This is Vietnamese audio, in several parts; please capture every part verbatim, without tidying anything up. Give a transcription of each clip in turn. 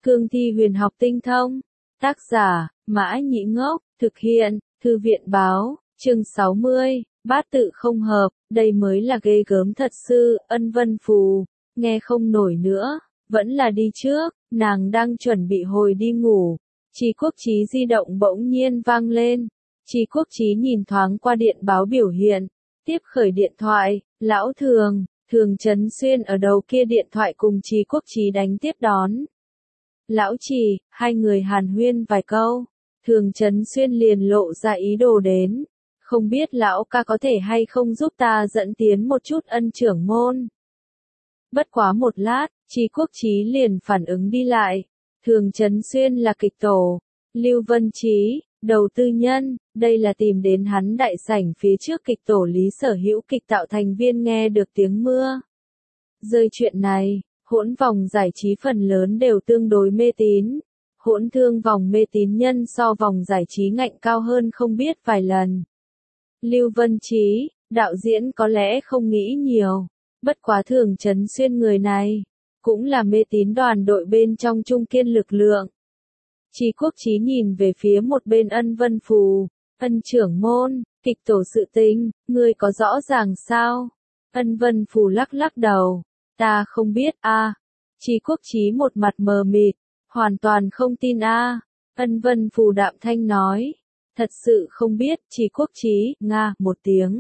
Cương thi huyền học tinh thông. Tác giả, Mã Nhĩ Ngốc, thực hiện, Thư viện báo, chương sáu mươi, bát tự không hợp, đây mới là ghê gớm thật sự. Ân Vân Phù, nghe không nổi nữa, vẫn là đi trước, nàng đang chuẩn bị hồi đi ngủ. Trì Quốc Chí di động bỗng nhiên vang lên. Trì Quốc Chí nhìn thoáng qua điện báo biểu hiện, tiếp khởi điện thoại, lão Thường, Thường Trấn Xuyên ở đầu kia điện thoại cùng Trì Quốc Chí đánh tiếp đón. Lão Trì, hai người hàn huyên vài câu, Thường Trấn Xuyên liền lộ ra ý đồ đến, không biết lão ca có thể hay không giúp ta dẫn tiến một chút Ân trưởng môn. Bất quá một lát, Trì Quốc Chí liền phản ứng đi lại, Thường Trấn Xuyên là kịch tổ, Lưu Vân Chí, đầu tư nhân, đây là tìm đến hắn đại sảnh phía trước kịch tổ Lý Sở Hữu kịch tạo thành viên nghe được tiếng mưa rơi chuyện này. Hỗn vòng giải trí phần lớn đều tương đối mê tín. Hỗn thương vòng mê tín nhân so vòng giải trí ngạnh cao hơn không biết vài lần. Lưu Vân Chí, đạo diễn có lẽ không nghĩ nhiều. Bất quá Thường Trấn Xuyên người này, cũng là mê tín đoàn đội bên trong trung kiên lực lượng. Trì Quốc Chí nhìn về phía một bên Ân Vân Phù. Ân trưởng môn, kịch tổ sự tình, ngươi có rõ ràng sao? Ân Vân Phù lắc lắc đầu. Ta không biết a. À. Trì Quốc Chí một mặt mờ mịt, hoàn toàn không tin a. À. Ân Vân Phù đạm thanh nói, thật sự không biết. Trì Quốc Chí, nga, một tiếng.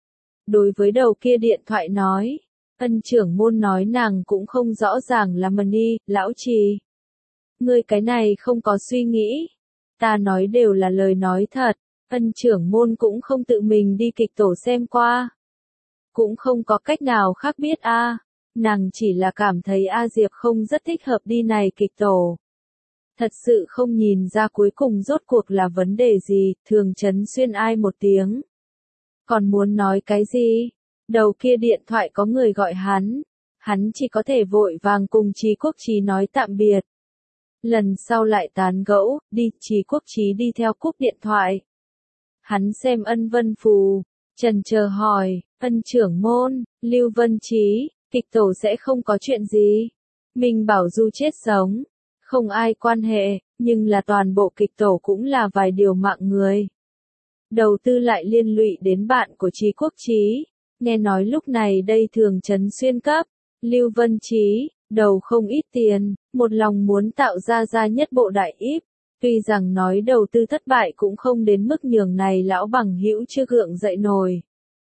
Đối với đầu kia điện thoại nói, Ân trưởng môn nói nàng cũng không rõ ràng là mần đi, lão Trì. Ngươi cái này không có suy nghĩ. Ta nói đều là lời nói thật, Ân trưởng môn cũng không tự mình đi kịch tổ xem qua. Cũng không có cách nào khác biết a. À. Nàng chỉ là cảm thấy A Diệp không rất thích hợp đi này kịch tổ. Thật sự không nhìn ra cuối cùng rốt cuộc là vấn đề gì. Thường Trấn Xuyên ai một tiếng. Còn muốn nói cái gì? Đầu kia điện thoại có người gọi hắn. Hắn chỉ có thể vội vàng cùng Trì Quốc Chí nói tạm biệt. Lần sau lại tán gẫu, đi. Trì Quốc Chí đi theo cúp điện thoại. Hắn xem Ân Vân Phù, chần chờ hỏi, Ân trưởng môn, Lưu Vân Chí, kịch tổ sẽ không có chuyện gì. Mình bảo Du chết sống, không ai quan hệ, nhưng là toàn bộ kịch tổ cũng là vài điều mạng người. Đầu tư lại liên lụy đến bạn của Trì Quốc Chí. Nghe nói lúc này đây Thường Trấn Xuyên cấp, Lưu Vân Chí, đầu không ít tiền, một lòng muốn tạo ra ra nhất bộ đại íp. Tuy rằng nói đầu tư thất bại cũng không đến mức nhường này lão bằng hữu chưa gượng dậy nổi.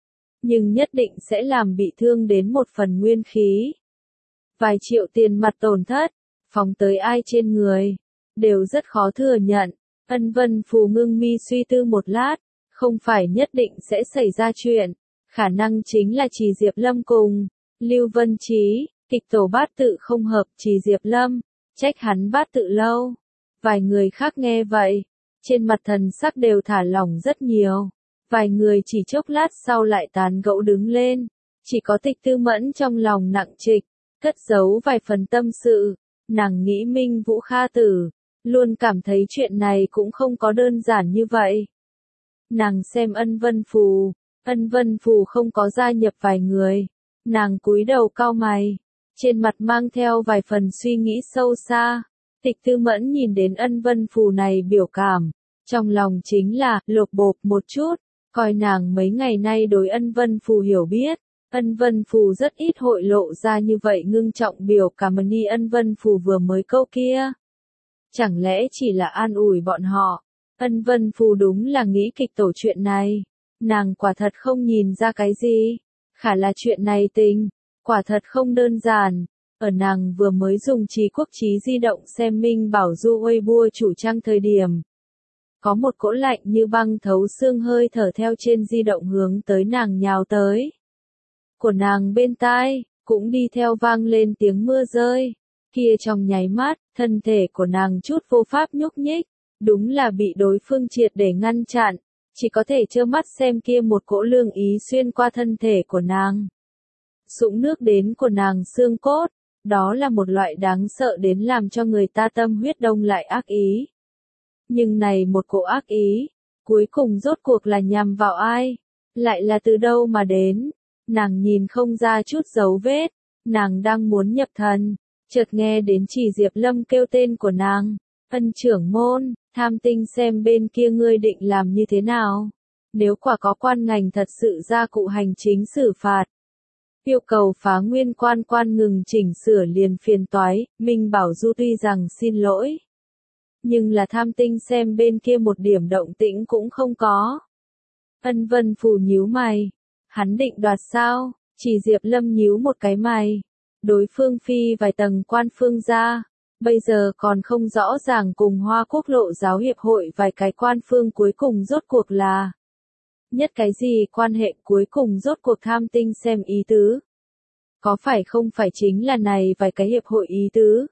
Nhưng nhất định sẽ làm bị thương đến một phần nguyên khí. Vài triệu tiền mặt tổn thất, phóng tới ai trên người, đều rất khó thừa nhận. Ân Vân Phù ngưng mi suy tư một lát, không phải nhất định sẽ xảy ra chuyện, khả năng chính là Trì Diệp Lâm cùng Lưu Vân Chí, kịch tổ bát tự không hợp. Trì Diệp Lâm, trách hắn bát tự lâu. Vài người khác nghe vậy, trên mặt thần sắc đều thả lỏng rất nhiều. Vài người chỉ chốc lát sau lại tán gẫu đứng lên, chỉ có Tịch Tư Mẫn trong lòng nặng trịch, cất giấu vài phần tâm sự. Nàng nghĩ Minh Vũ Kha tử, luôn cảm thấy chuyện này cũng không có đơn giản như vậy. Nàng xem Ân Vân Phù, Ân Vân Phù không có gia nhập vài người. Nàng cúi đầu cau mày, trên mặt mang theo vài phần suy nghĩ sâu xa. Tịch Tư Mẫn nhìn đến Ân Vân Phù này biểu cảm, trong lòng chính là lột bột một chút. Coi nàng mấy ngày nay đối Ân Vân Phù hiểu biết, Ân Vân Phù rất ít hội lộ ra như vậy ngưng trọng biểu cảm như Ân Vân Phù vừa mới câu kia. Chẳng lẽ chỉ là an ủi bọn họ? Ân Vân Phù đúng là nghĩ kịch tổ chuyện này, nàng quả thật không nhìn ra cái gì. Khả là chuyện này tình, quả thật không đơn giản. Ở nàng vừa mới dùng Trì Quốc Chí di động xem Minh Bảo Du Weibo chủ trang thời điểm. Có một cỗ lạnh như băng thấu xương hơi thở theo trên di động hướng tới nàng nhào tới. Của nàng bên tai, cũng đi theo vang lên tiếng mưa rơi. Kia trong nháy mắt, thân thể của nàng chút vô pháp nhúc nhích, đúng là bị đối phương triệt để ngăn chặn, chỉ có thể trơ mắt xem kia một cỗ lương ý xuyên qua thân thể của nàng. Sũng nước đến của nàng xương cốt, đó là một loại đáng sợ đến làm cho người ta tâm huyết đông lại ác ý. Nhưng này một cỗ ác ý, cuối cùng rốt cuộc là nhằm vào ai? Lại là từ đâu mà đến? Nàng nhìn không ra chút dấu vết, nàng đang muốn nhập thần, Chợt nghe đến Chỉ Diệp Lâm kêu tên của nàng. Ân trưởng môn, Tham Tinh xem bên kia ngươi định làm như thế nào? Nếu quả có quan ngành thật sự ra cụ hành chính xử phạt, yêu cầu Phá Nguyên quan quan ngừng chỉnh sửa liền phiền toái, Minh Bảo Du tuy rằng xin lỗi. Nhưng là Tham Tinh xem bên kia một điểm động tĩnh cũng không có. Ân Vân Phù nhíu mày. Hắn định đoạt sao? Chỉ Diệp Lâm nhíu một cái mày. Đối phương phi vài tầng quan phương ra. Bây giờ còn không rõ ràng cùng Hoa Quốc Lộ Giáo Hiệp hội vài cái quan phương cuối cùng rốt cuộc là. Nhất cái gì quan hệ cuối cùng rốt cuộc Tham Tinh xem ý tứ. Có phải không phải chính là này vài cái hiệp hội ý tứ?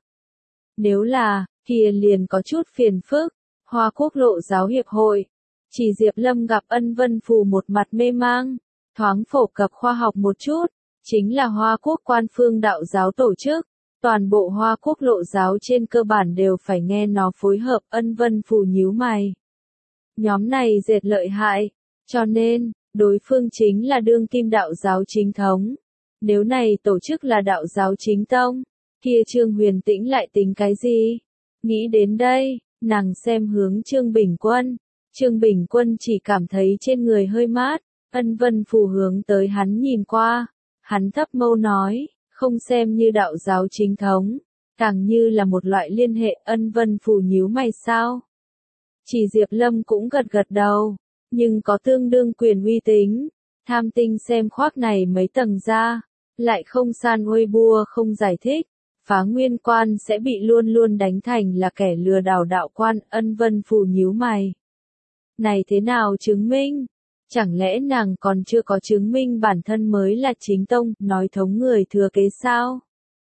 Nếu là, kia liền có chút phiền phức. Hoa Quốc Lộ Giáo Hiệp hội. Chỉ Diệp Lâm gặp Ân Vân Phù một mặt mê mang. Thoáng phổ cập khoa học một chút. Chính là Hoa Quốc quan phương đạo giáo tổ chức. Toàn bộ Hoa Quốc Lộ Giáo trên cơ bản đều phải nghe nó phối hợp. Ân Vân Phù nhíu mày. Nhóm này dệt lợi hại. Cho nên, đối phương chính là đương kim đạo giáo chính thống. Nếu này tổ chức là đạo giáo chính tông, kia Trương Huyền Tĩnh lại tính cái gì? Nghĩ đến đây, nàng xem hướng Trương Bình Quân. Trương Bình Quân chỉ cảm thấy trên người hơi mát. Ân Vân Phù hướng tới hắn nhìn qua. Hắn thấp mâu nói, không xem như đạo giáo chính thống, càng như là một loại liên hệ. Ân Vân Phù nhíu mày sao? Chỉ Diệp Lâm cũng gật gật đầu, nhưng có tương đương quyền uy tín. Tham Tinh xem khoác này mấy tầng ra, lại không san uôi bua không giải thích. Phá Nguyên quan sẽ bị luôn luôn đánh thành là kẻ lừa đảo đạo quan. Ân Vân Phù nhíu mày. Này thế nào chứng minh? Chẳng lẽ nàng còn chưa có chứng minh bản thân mới là chính tông, nói thống người thừa kế sao?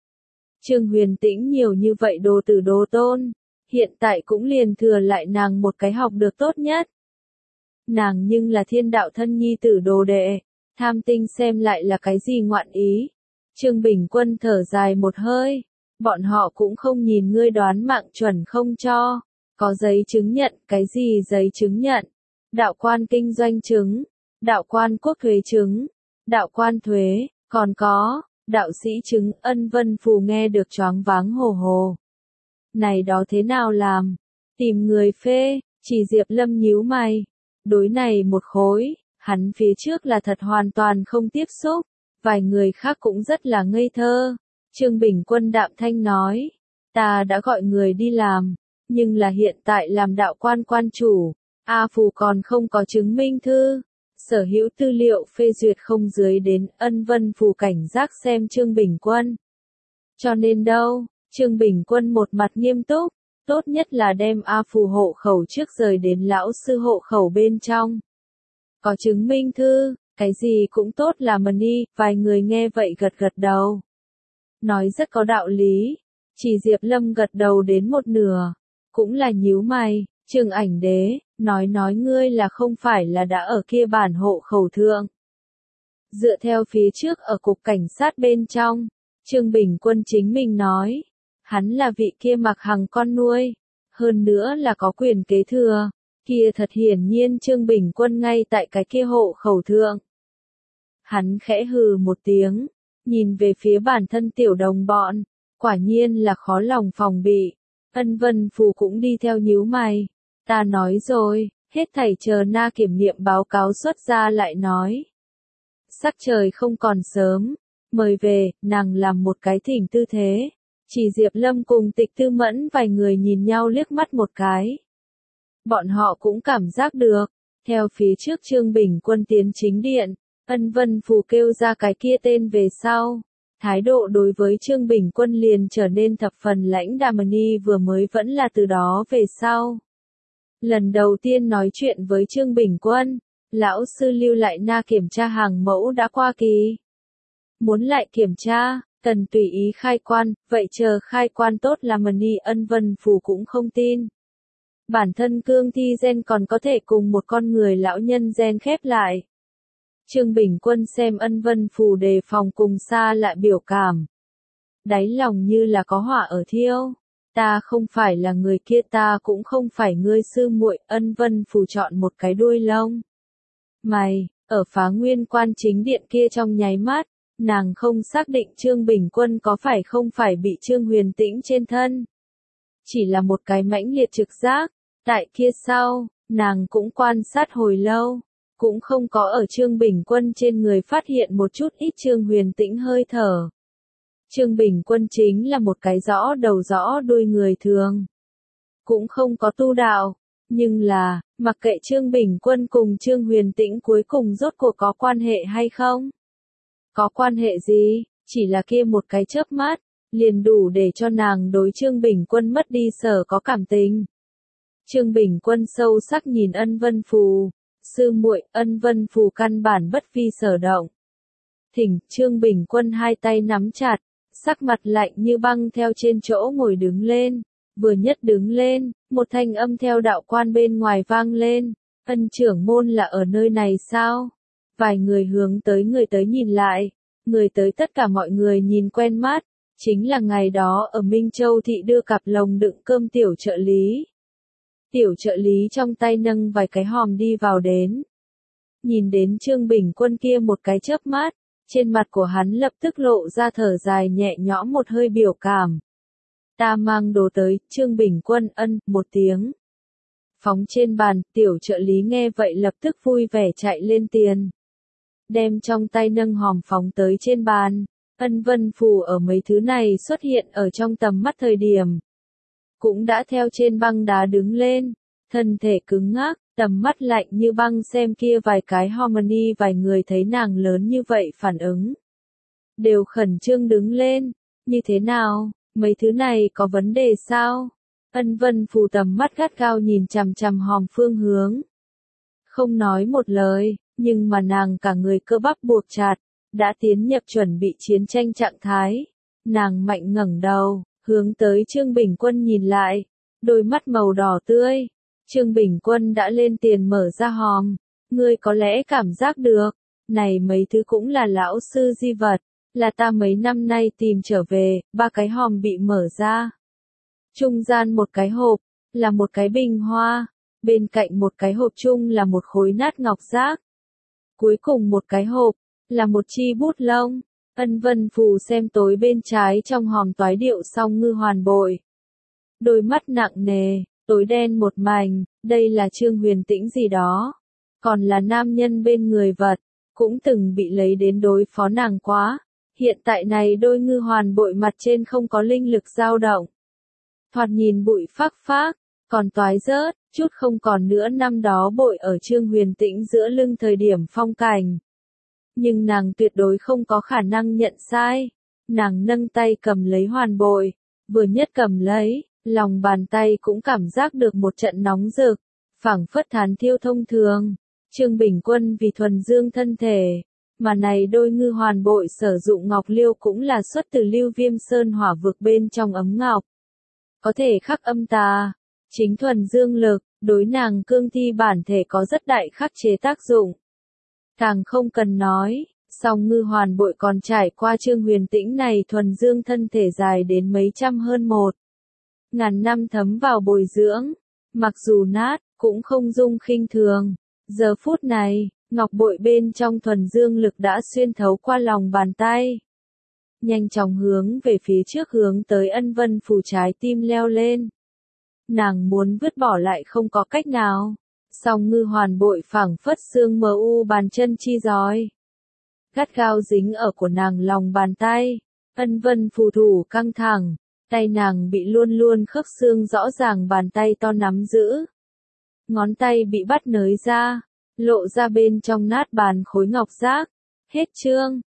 Trương Huyền Tĩnh nhiều như vậy đồ tử đồ tôn, hiện tại cũng liền thừa lại nàng một cái học được tốt nhất. Nàng nhưng là thiên đạo thân nhi tử đồ đệ, Tham Tinh xem lại là cái gì ngoạn ý? Trương Bình Quân thở dài một hơi, bọn họ cũng không nhìn ngươi đoán mạng chuẩn không cho, có giấy chứng nhận, cái gì giấy chứng nhận? Đạo quan kinh doanh chứng, đạo quan quốc thuế chứng, đạo quan thuế, còn có, đạo sĩ chứng. Ân Vân Phù nghe được choáng váng hồ hồ. Này đó thế nào làm? Tìm người phê. Chỉ Diệp Lâm nhíu mày. Đối này một khối, hắn phía trước là thật hoàn toàn không tiếp xúc, vài người khác cũng rất là ngây thơ. Trương Bình Quân đạm thanh nói, ta đã gọi người đi làm, nhưng là hiện tại làm đạo quan quan chủ. A Phù còn không có chứng minh thư, sở hữu tư liệu phê duyệt không dưới đến. Ân Vân Phù cảnh giác xem Trương Bình Quân. Cho nên đâu, Trương Bình Quân một mặt nghiêm túc, tốt nhất là đem A Phù hộ khẩu trước rời đến lão sư hộ khẩu bên trong. Có chứng minh thư, cái gì cũng tốt là money. Vài người nghe vậy gật gật đầu. Nói rất có đạo lý, chỉ Diệp Lâm gật đầu đến một nửa, cũng là nhíu mày. Trương Ảnh Đế, nói nói ngươi là không phải là đã ở kia bản hộ khẩu thượng. Dựa theo phía trước ở cục cảnh sát bên trong, Trương Bình Quân chính mình nói, hắn là vị kia Mặc Hằng con nuôi, hơn nữa là có quyền kế thừa, kia thật hiển nhiên Trương Bình Quân ngay tại cái kia hộ khẩu thượng. Hắn khẽ hừ một tiếng, nhìn về phía bản thân tiểu đồng bọn, quả nhiên là khó lòng phòng bị. Ân Vân Phù cũng đi theo nhíu mày. Ta nói rồi, hết thảy chờ na kiểm nghiệm báo cáo xuất ra lại nói. Sắc trời không còn sớm, mời về. Nàng làm một cái thỉnh tư thế. Chỉ Diệp Lâm cùng Tịch Tư Mẫn vài người nhìn nhau liếc mắt một cái. Bọn họ cũng cảm giác được, theo phía trước Trương Bình Quân tiến chính điện, Ân Vân Phù kêu ra cái kia tên về sau. Thái độ đối với Trương Bình Quân liền trở nên thập phần lãnh đạm. Ni vừa mới vẫn là từ đó về sau. Lần đầu tiên nói chuyện với Trương Bình Quân, lão sư lưu lại na kiểm tra hàng mẫu đã qua kỳ. Muốn lại kiểm tra, cần tùy ý khai quan, vậy chờ khai quan tốt là Ni. Ân Vân Phù cũng không tin. Bản thân cương thi gen còn có thể cùng một con người lão nhân gen khép lại. Trương Bình Quân xem Ân Vân Phù đề phòng cùng xa lại biểu cảm. Đáy lòng như là có hỏa ở thiêu. Ta không phải là người kia, ta cũng không phải ngươi sư muội. Ân Vân Phù chọn một cái đuôi lông mày, ở Phá Nguyên quan chính điện kia trong nháy mắt, nàng không xác định Trương Bình Quân có phải không phải bị Trương Huyền Tĩnh trên thân. Chỉ là một cái mãnh liệt trực giác, tại kia sau, nàng cũng quan sát hồi lâu, cũng không có ở Trương Bình Quân trên người phát hiện một chút ít Trương Huyền Tĩnh hơi thở. Trương Bình Quân chính là một cái rõ đầu rõ đuôi người thường, cũng không có tu đạo, nhưng là, mặc kệ Trương Bình Quân cùng Trương Huyền Tĩnh cuối cùng rốt cuộc có quan hệ hay không? Có quan hệ gì, chỉ là kia một cái chớp mắt, liền đủ để cho nàng đối Trương Bình Quân mất đi sở có cảm tình. Trương Bình Quân sâu sắc nhìn Ân Vân Phù, sư muội, Ân Vân Phù căn bản bất vi sở động. Thỉnh, Trương Bình Quân hai tay nắm chặt, sắc mặt lạnh như băng theo trên chỗ ngồi đứng lên, vừa nhất đứng lên, một thanh âm theo đạo quan bên ngoài vang lên, Ân trưởng môn là ở nơi này sao? Vài người hướng tới người tới nhìn lại, người tới tất cả mọi người nhìn quen mắt, chính là ngày đó ở Minh Châu thị đưa cặp lồng đựng cơm tiểu trợ lý. Tiểu trợ lý trong tay nâng vài cái hòm đi vào đến. Nhìn đến Trương Bình Quân kia một cái chớp mắt, trên mặt của hắn lập tức lộ ra thở dài nhẹ nhõm một hơi biểu cảm. Ta mang đồ tới, Trương Bình Quân ân, một tiếng. Phóng trên bàn, tiểu trợ lý nghe vậy lập tức vui vẻ chạy lên tiền. Đem trong tay nâng hòm phóng tới trên bàn. Ân Vân Phù ở mấy thứ này xuất hiện ở trong tầm mắt thời điểm. Cũng đã theo trên băng đá đứng lên, thân thể cứng ngắc, tầm mắt lạnh như băng xem kia vài cái harmony vài người thấy nàng lớn như vậy phản ứng. Đều khẩn trương đứng lên, như thế nào, mấy thứ này có vấn đề sao? Ân Vân Phù tầm mắt gắt gao nhìn chằm chằm hòm phương hướng. Không nói một lời, nhưng mà nàng cả người cơ bắp buộc chặt, đã tiến nhập chuẩn bị chiến tranh trạng thái. Nàng mạnh ngẩng đầu, hướng tới Trương Bình Quân nhìn lại, đôi mắt màu đỏ tươi. Trương Bình Quân đã lên tiền mở ra hòm, ngươi có lẽ cảm giác được, này mấy thứ cũng là lão sư di vật, là ta mấy năm nay tìm trở về, ba cái hòm bị mở ra. Trung gian một cái hộp, là một cái bình hoa, bên cạnh một cái hộp chung là một khối nát ngọc giác. Cuối cùng một cái hộp, là một chi bút lông. Ân Vân Phù xem tối bên trái trong hòm toái điệu song ngư hoàn bội. Đôi mắt nặng nề, tối đen một mảnh, đây là Trương Huyền Tĩnh gì đó. Còn là nam nhân bên người vật, cũng từng bị lấy đến đối phó nàng quá. Hiện tại này đôi ngư hoàn bội mặt trên không có linh lực dao động. Thoạt nhìn bụi phác phác, còn toái rớt, chút không còn nữa năm đó bội ở Trương Huyền Tĩnh giữa lưng thời điểm phong cảnh. Nhưng nàng tuyệt đối không có khả năng nhận sai. Nàng nâng tay cầm lấy hoàn bội, vừa nhất cầm lấy, lòng bàn tay cũng cảm giác được một trận nóng rực, phảng phất thán thiêu thông thường. Trương Bình Quân vì thuần dương thân thể, mà này đôi ngư hoàn bội sử dụng ngọc liêu cũng là xuất từ Lưu Viêm Sơn hỏa vực bên trong ấm ngọc. Có thể khắc âm tà, chính thuần dương lực, đối nàng cương thi bản thể có rất đại khắc chế tác dụng. Càng không cần nói, song ngư hoàn bội còn trải qua Trương Huyền Tĩnh này thuần dương thân thể dài đến mấy trăm hơn một. Ngàn năm thấm vào bồi dưỡng, mặc dù nát, cũng không dung khinh thường. Giờ phút này, ngọc bội bên trong thuần dương lực đã xuyên thấu qua lòng bàn tay. Nhanh chóng hướng về phía trước hướng tới Ân Vân Phù trái tim leo lên. Nàng muốn vứt bỏ lại không có cách nào. Song ngư hoàn bội phảng phất xương mờ u bàn chân chi giói. Gắt gao dính ở của nàng lòng bàn tay. Ân Vân Phù thủ căng thẳng. Tay nàng bị luôn luôn khớp xương rõ ràng bàn tay to nắm giữ. Ngón tay bị bắt nới ra. Lộ ra bên trong nát bàn khối ngọc giác. Hết chương.